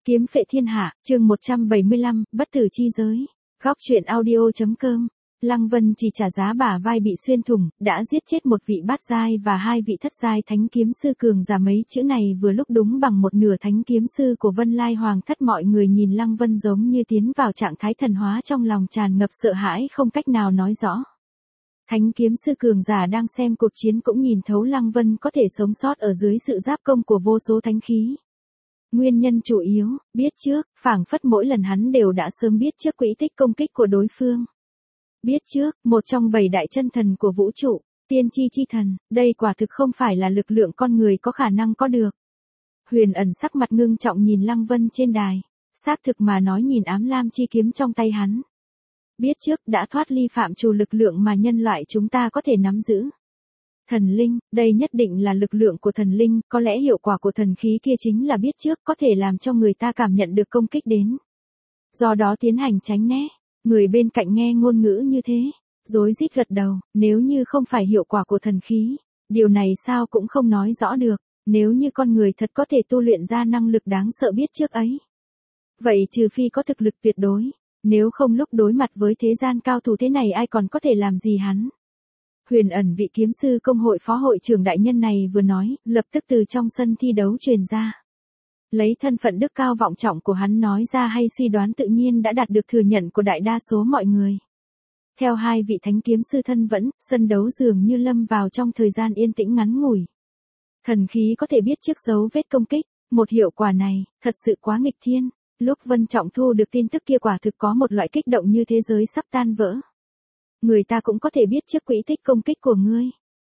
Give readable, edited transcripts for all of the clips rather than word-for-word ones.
Kiếm phệ thiên hạ, chương 175, bất tử chi giới. Góc truyện audio.com. Lăng Vân chỉ trả giá bả vai bị xuyên thủng, đã giết chết một vị bát giai và hai vị thất giai thánh kiếm sư cường giả, mấy chữ này vừa lúc đúng bằng một nửa thánh kiếm sư của Vân Lai Hoàng thất. Mọi người nhìn Lăng Vân giống như tiến vào trạng thái thần hóa, trong lòng tràn ngập sợ hãi không cách nào nói rõ. Thánh kiếm sư cường giả đang xem cuộc chiến cũng nhìn thấu Lăng Vân có thể sống sót ở dưới sự giáp công của vô số thánh khí. Nguyên nhân chủ yếu, biết trước, phảng phất mỗi lần hắn đều đã sớm biết trước quỹ tích công kích của đối phương. Biết trước, một trong 7 đại chân thần của vũ trụ, tiên tri chi thần, đây quả thực không phải là lực lượng con người có khả năng có được. Huyền Ẩn sắc mặt ngưng trọng nhìn Lăng Vân trên đài, xác thực mà nói nhìn ám lam chi kiếm trong tay hắn. Biết trước đã thoát ly phạm trù lực lượng mà nhân loại chúng ta có thể nắm giữ. Thần linh, đây nhất định là lực lượng của thần linh, có lẽ hiệu quả của thần khí kia chính là biết trước có thể làm cho người ta cảm nhận được công kích đến. Do đó tiến hành tránh né, người bên cạnh nghe ngôn ngữ như thế, rối rít gật đầu, nếu như không phải hiệu quả của thần khí, điều này sao cũng không nói rõ được, nếu như con người thật có thể tu luyện ra năng lực đáng sợ biết trước ấy. Vậy trừ phi có thực lực tuyệt đối, nếu không lúc đối mặt với thế gian cao thủ thế này ai còn có thể làm gì hắn. Huyền Ẩn vị kiếm sư công hội phó hội trưởng đại nhân này vừa nói, lập tức từ trong sân thi đấu truyền ra. Lấy thân phận đức cao vọng trọng của hắn nói ra hay suy đoán tự nhiên đã đạt được thừa nhận của đại đa số mọi người. Theo hai vị thánh kiếm sư thân vẫn, sân đấu dường như lâm vào trong thời gian yên tĩnh ngắn ngủi. Thần khí có thể biết trước dấu vết công kích, một hiệu quả này, thật sự quá nghịch thiên. Lúc Vân Trọng thu được tin tức kia quả thực có một loại kích động như thế giới sắp tan vỡ. Người ta cũng có thể biết trước quỹ tích công kích của ngươi.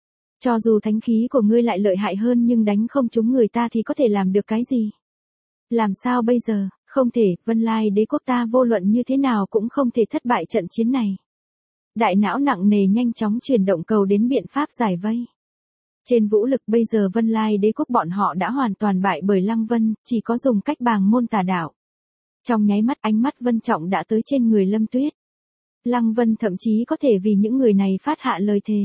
Cho dù thánh khí của ngươi lại lợi hại hơn nhưng đánh không trúng người ta thì có thể làm được cái gì? Làm sao bây giờ? Không thể, Vân Lai đế quốc ta vô luận như thế nào cũng không thể thất bại trận chiến này. Đại não nặng nề nhanh chóng chuyển động cầu đến biện pháp giải vây. Trên vũ lực bây giờ Vân Lai đế quốc bọn họ đã hoàn toàn bại bởi Lăng Vân, chỉ có dùng cách bàng môn tà đạo. Trong nháy mắt ánh mắt Vân Trọng đã tới trên người Lâm Tuyết. Lăng Vân thậm chí có thể vì những người này phát hạ lời thề.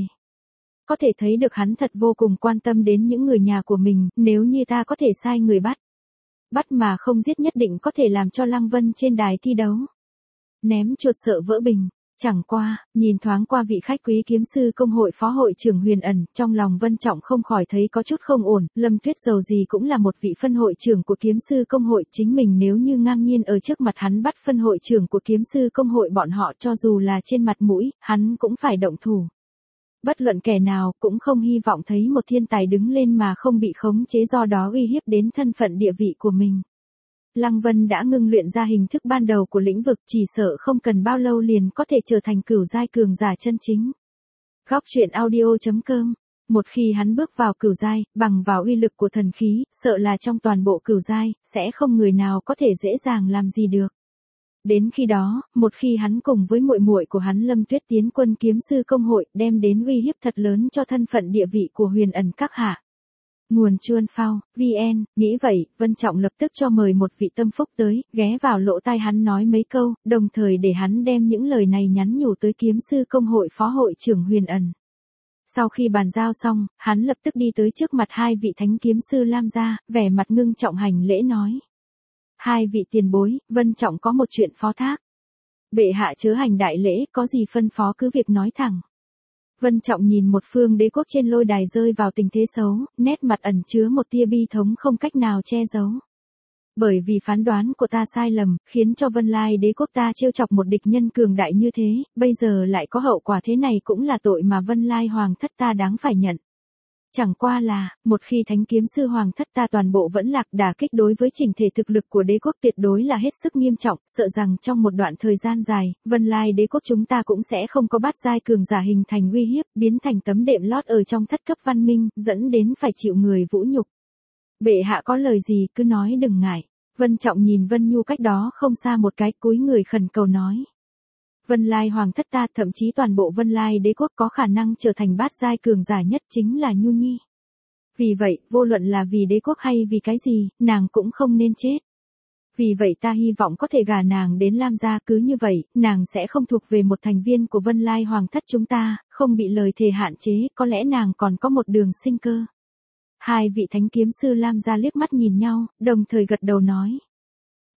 Có thể thấy được hắn thật vô cùng quan tâm đến những người nhà của mình, nếu như ta có thể sai người bắt. Bắt mà không giết nhất định có thể làm cho Lăng Vân trên đài thi đấu. Ném chuột sợ vỡ bình. Chẳng qua, nhìn thoáng qua vị khách quý kiếm sư công hội phó hội trưởng Huyền Ẩn, trong lòng Vân Trọng không khỏi thấy có chút không ổn, Lâm Tuyết dầu gì cũng là một vị phân hội trưởng của kiếm sư công hội, chính mình nếu như ngang nhiên ở trước mặt hắn bắt phân hội trưởng của kiếm sư công hội bọn họ cho dù là trên mặt mũi, hắn cũng phải động thủ. Bất luận kẻ nào cũng không hy vọng thấy một thiên tài đứng lên mà không bị khống chế, do đó uy hiếp đến thân phận địa vị của mình. Lăng Vân đã ngưng luyện ra hình thức ban đầu của lĩnh vực, chỉ sợ không cần bao lâu liền có thể trở thành cửu giai cường giả chân chính. Góc truyện audio.com. Một khi hắn bước vào cửu giai, bằng vào uy lực của thần khí, sợ là trong toàn bộ cửu giai, sẽ không người nào có thể dễ dàng làm gì được. Đến khi đó, một khi hắn cùng với muội muội của hắn Lâm Tuyết tiến quân kiếm sư công hội, đem đến uy hiếp thật lớn cho thân phận địa vị của Huyền Ẩn các hạ. Nguồn chuôn phao, VN, nghĩ vậy, Vân Trọng lập tức cho mời một vị tâm phúc tới, ghé vào lỗ tai hắn nói mấy câu, đồng thời để hắn đem những lời này nhắn nhủ tới kiếm sư công hội phó hội trưởng Huyền Ẩn. Sau khi bàn giao xong, hắn lập tức đi tới trước mặt hai vị thánh kiếm sư Lam gia, vẻ mặt ngưng trọng hành lễ nói. Hai vị tiền bối, Vân Trọng có một chuyện phó thác. Bệ hạ chớ hành đại lễ, có gì phân phó cứ việc nói thẳng. Vân Trọng nhìn một phương đế quốc trên lôi đài rơi vào tình thế xấu, nét mặt ẩn chứa một tia bi thống không cách nào che giấu. Bởi vì phán đoán của ta sai lầm, khiến cho Vân Lai đế quốc ta trêu chọc một địch nhân cường đại như thế, bây giờ lại có hậu quả thế này cũng là tội mà Vân Lai hoàng thất ta đáng phải nhận. Chẳng qua là, một khi thánh kiếm sư hoàng thất ta toàn bộ vẫn lạc, đả kích đối với chỉnh thể thực lực của đế quốc tuyệt đối là hết sức nghiêm trọng, sợ rằng trong một đoạn thời gian dài, Vân Lai đế quốc chúng ta cũng sẽ không có bát giai cường giả hình thành uy hiếp, biến thành tấm đệm lót ở trong thất cấp văn minh, dẫn đến phải chịu người vũ nhục. Bệ hạ có lời gì cứ nói đừng ngại. Vân Trọng nhìn Vân Nhu cách đó không xa một cái, cúi người khẩn cầu nói. Vân Lai hoàng thất ta, thậm chí toàn bộ Vân Lai đế quốc có khả năng trở thành bát giai cường giả nhất chính là Nhu Nhi. Vì vậy, vô luận là vì đế quốc hay vì cái gì, nàng cũng không nên chết. Vì vậy ta hy vọng có thể gả nàng đến Lam gia, cứ như vậy, nàng sẽ không thuộc về một thành viên của Vân Lai hoàng thất chúng ta, không bị lời thề hạn chế, có lẽ nàng còn có một đường sinh cơ. Hai vị thánh kiếm sư Lam gia liếc mắt nhìn nhau, đồng thời gật đầu nói.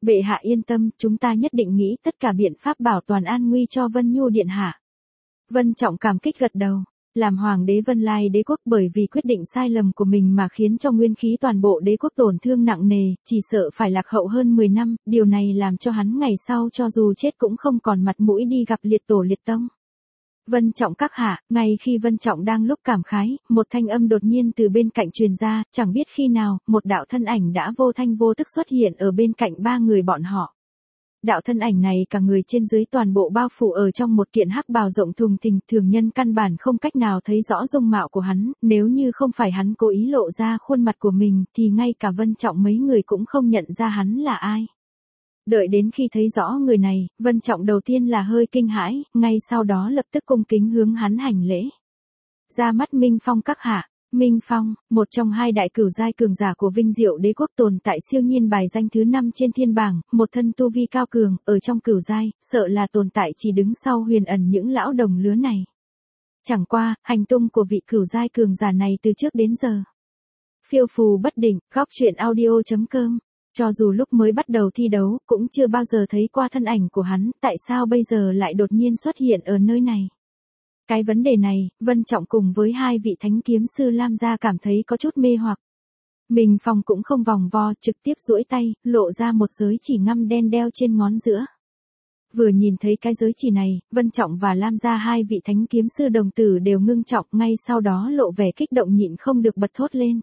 Bệ hạ yên tâm, chúng ta nhất định nghĩ tất cả biện pháp bảo toàn an nguy cho Vân Nhu điện hạ. Vân Trọng cảm kích gật đầu. Làm hoàng đế Vân Lai đế quốc bởi vì quyết định sai lầm của mình mà khiến cho nguyên khí toàn bộ đế quốc tổn thương nặng nề, chỉ sợ phải lạc hậu hơn 10 năm, điều này làm cho hắn ngày sau cho dù chết cũng không còn mặt mũi đi gặp liệt tổ liệt tông. Vân Trọng các hạ, ngay khi Vân Trọng đang lúc cảm khái, một thanh âm đột nhiên từ bên cạnh truyền ra, chẳng biết khi nào, một đạo thân ảnh đã vô thanh vô tức xuất hiện ở bên cạnh ba người bọn họ. Đạo thân ảnh này cả người trên dưới toàn bộ bao phủ ở trong một kiện hắc bào rộng thùng thình, thường nhân căn bản không cách nào thấy rõ dung mạo của hắn, nếu như không phải hắn cố ý lộ ra khuôn mặt của mình thì ngay cả Vân Trọng mấy người cũng không nhận ra hắn là ai. Đợi đến khi thấy rõ người này, Vân Trọng đầu tiên là hơi kinh hãi, ngay sau đó lập tức cung kính hướng hắn hành lễ. Ra mắt Minh Phong các hạ. Minh Phong, một trong hai đại cửu giai cường giả của Vinh Diệu đế quốc tồn tại siêu nhiên bài danh thứ 5 trên thiên bảng, một thân tu vi cao cường, ở trong cửu giai, sợ là tồn tại chỉ đứng sau Huyền Ẩn những lão đồng lứa này. Chẳng qua, hành tung của vị cửu giai cường giả này từ trước đến giờ phiêu phù bất định. Góc truyện audio.com. Cho dù lúc mới bắt đầu thi đấu, cũng chưa bao giờ thấy qua thân ảnh của hắn, tại sao bây giờ lại đột nhiên xuất hiện ở nơi này? Cái vấn đề này, Vân Trọng cùng với hai vị thánh kiếm sư Lam gia cảm thấy có chút mê hoặc. Minh Phong cũng không vòng vo, trực tiếp duỗi tay, lộ ra một giới chỉ ngăm đen đeo trên ngón giữa. Vừa nhìn thấy cái giới chỉ này, Vân Trọng và Lam gia hai vị thánh kiếm sư đồng tử đều ngưng trọng, ngay sau đó lộ vẻ kích động nhịn không được bật thốt lên.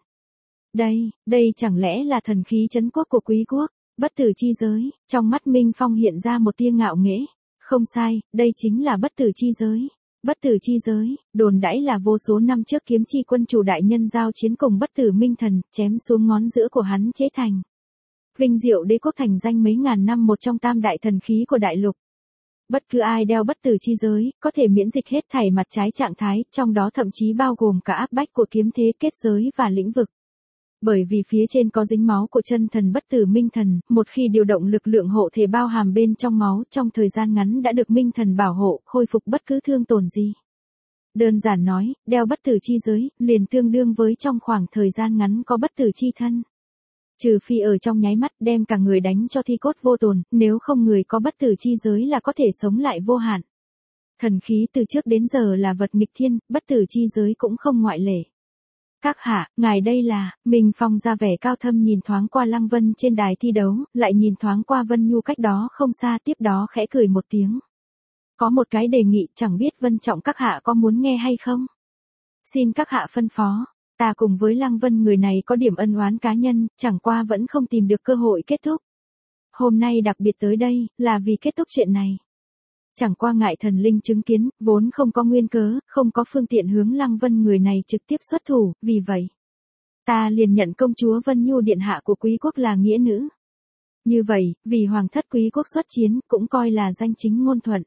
Đây chẳng lẽ là thần khí trấn quốc của quý quốc, bất tử chi giới? Trong mắt Minh Phong hiện ra một tia ngạo nghễ. Không sai, đây chính là bất tử chi giới. Bất tử chi giới, đồn đãi là vô số năm trước kiếm chi quân chủ đại nhân giao chiến cùng bất tử minh thần, chém xuống ngón giữa của hắn chế thành. Vinh Diệu đế quốc thành danh mấy ngàn năm một trong tam đại thần khí của đại lục. Bất cứ ai đeo bất tử chi giới, có thể miễn dịch hết thảy mặt trái trạng thái, trong đó thậm chí bao gồm cả áp bách của kiếm thế kết giới và lĩnh vực. Bởi vì phía trên có dính máu của chân thần bất tử minh thần, một khi điều động lực lượng hộ thể bao hàm bên trong máu, trong thời gian ngắn đã được minh thần bảo hộ, khôi phục bất cứ thương tổn gì. Đơn giản nói, đeo bất tử chi giới, liền tương đương với trong khoảng thời gian ngắn có bất tử chi thân. Trừ phi ở trong nháy mắt đem cả người đánh cho thi cốt vô tồn, nếu không người có bất tử chi giới là có thể sống lại vô hạn. Thần khí từ trước đến giờ là vật nghịch thiên, bất tử chi giới cũng không ngoại lệ. Các hạ, ngài đây là, Minh Phong ra vẻ cao thâm nhìn thoáng qua Lăng Vân trên đài thi đấu, lại nhìn thoáng qua Vân Nhu cách đó không xa, tiếp đó khẽ cười một tiếng. Có một cái đề nghị, chẳng biết Vân Trọng các hạ có muốn nghe hay không? Xin các hạ phân phó, ta cùng với Lăng Vân người này có điểm ân oán cá nhân, chẳng qua vẫn không tìm được cơ hội kết thúc. Hôm nay đặc biệt tới đây, là vì kết thúc chuyện này. Chẳng qua ngại thần linh chứng kiến, vốn không có nguyên cớ, không có phương tiện hướng Lăng Vân người này trực tiếp xuất thủ, vì vậy. Ta liền nhận công chúa Vân Nhu điện hạ của quý quốc là nghĩa nữ. Như vậy, vì hoàng thất quý quốc xuất chiến, cũng coi là danh chính ngôn thuận.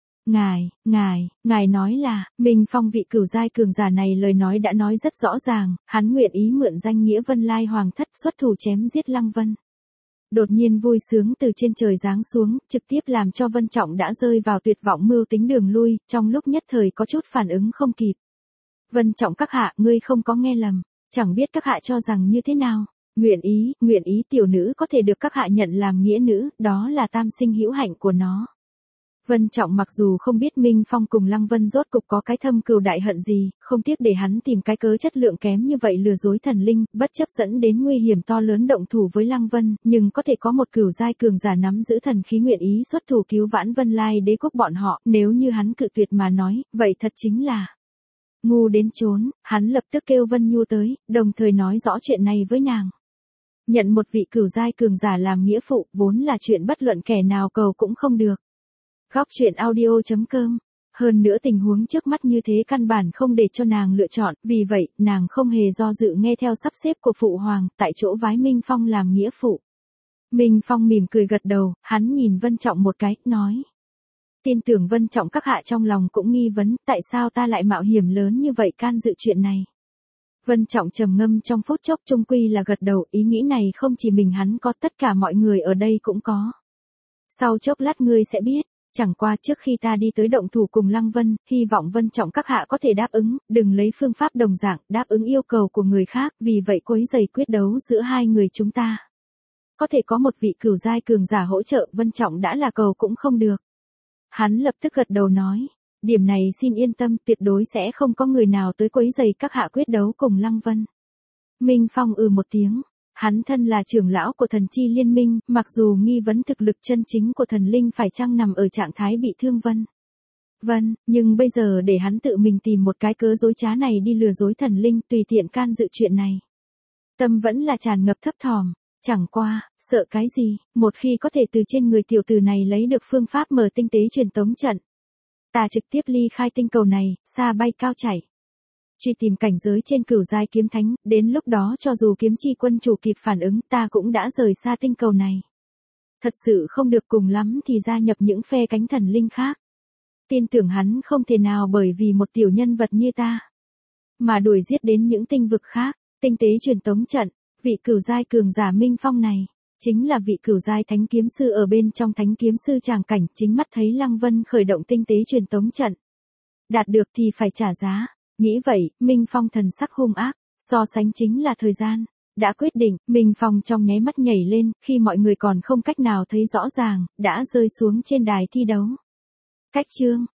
Ngài nói là, Minh Phong vị cửu giai cường giả này lời nói đã nói rất rõ ràng, hắn nguyện ý mượn danh nghĩa Vân Lai hoàng thất xuất thủ chém giết Lăng Vân. Đột nhiên vui sướng từ trên trời giáng xuống, trực tiếp làm cho Vân Trọng đã rơi vào tuyệt vọng mưu tính đường lui, trong lúc nhất thời có chút phản ứng không kịp. Vân Trọng các hạ, ngươi không có nghe lầm, chẳng biết các hạ cho rằng như thế nào. Nguyện ý tiểu nữ có thể được các hạ nhận làm nghĩa nữ, đó là tam sinh hữu hạnh của nó. Vân Trọng mặc dù không biết Minh Phong cùng Lăng Vân rốt cục có cái thâm cừu đại hận gì, không tiếc để hắn tìm cái cớ chất lượng kém như vậy lừa dối thần linh, bất chấp dẫn đến nguy hiểm to lớn động thủ với Lăng Vân, nhưng có thể có một cửu giai cường giả nắm giữ thần khí nguyện ý xuất thủ cứu vãn Vân Lai đế quốc bọn họ, nếu như hắn cự tuyệt mà nói, vậy thật chính là ngu đến chốn. Hắn lập tức kêu Vân Nhu tới, đồng thời nói rõ chuyện này với nàng. Nhận một vị cửu giai cường giả làm nghĩa phụ, vốn là chuyện bất luận kẻ nào cầu cũng không được. Góc truyện audio.com. Hơn nữa tình huống trước mắt như thế căn bản không để cho nàng lựa chọn, vì vậy, nàng không hề do dự nghe theo sắp xếp của phụ hoàng, tại chỗ vái Minh Phong làm nghĩa phụ. Minh Phong mỉm cười gật đầu, hắn nhìn Vân Trọng một cái, nói. Tin tưởng Vân Trọng các hạ trong lòng cũng nghi vấn, tại sao ta lại mạo hiểm lớn như vậy can dự chuyện này. Vân Trọng trầm ngâm trong phút chốc trung quy là gật đầu, ý nghĩ này không chỉ mình hắn có, tất cả mọi người ở đây cũng có. Sau chốc lát ngươi sẽ biết. Chẳng qua trước khi ta đi tới động thủ cùng Lăng Vân, hy vọng Vân Trọng các hạ có thể đáp ứng, đừng lấy phương pháp đồng dạng, đáp ứng yêu cầu của người khác, vì vậy quấy rầy quyết đấu giữa hai người chúng ta. có thể có một vị cửu giai cường giả hỗ trợ Vân Trọng đã là cầu cũng không được. Hắn lập tức gật đầu nói, điểm này xin yên tâm, tuyệt đối sẽ không có người nào tới quấy rầy các hạ quyết đấu cùng Lăng Vân. Minh Phong một tiếng, hắn thân là trưởng lão của thần chi liên minh, mặc dù nghi vấn thực lực chân chính của thần linh phải chăng nằm ở trạng thái bị thương Vân, nhưng bây giờ để hắn tự mình tìm một cái cớ dối trá này đi lừa dối thần linh tùy tiện can dự chuyện này. Tâm vẫn là tràn ngập thấp thỏm, chẳng qua, sợ cái gì, một khi có thể từ trên người tiểu tử này lấy được phương pháp mở tinh tế truyền tống trận. Ta trực tiếp ly khai tinh cầu này, xa bay cao chảy. Truy tìm cảnh giới trên cửu giai kiếm thánh, đến lúc đó cho dù kiếm chi quân chủ kịp phản ứng ta cũng đã rời xa tinh cầu này. Thật sự không được cùng lắm thì gia nhập những phe cánh thần linh khác. Tin tưởng hắn không thể nào bởi vì một tiểu nhân vật như ta mà đuổi giết đến những tinh vực khác. Tinh tế truyền tống trận, vị cửu giai cường giả Minh Phong này, chính là vị cửu giai thánh kiếm sư ở bên trong thánh kiếm sư tràng cảnh, chính mắt thấy Lăng Vân khởi động tinh tế truyền tống trận. Đạt được thì phải trả giá, nghĩ vậy, Minh Phong thần sắc hung ác, so sánh chính là thời gian. Đã quyết định, Minh Phong trong nháy mắt nhảy lên, khi mọi người còn không cách nào thấy rõ ràng, đã rơi xuống trên đài thi đấu. Cách chương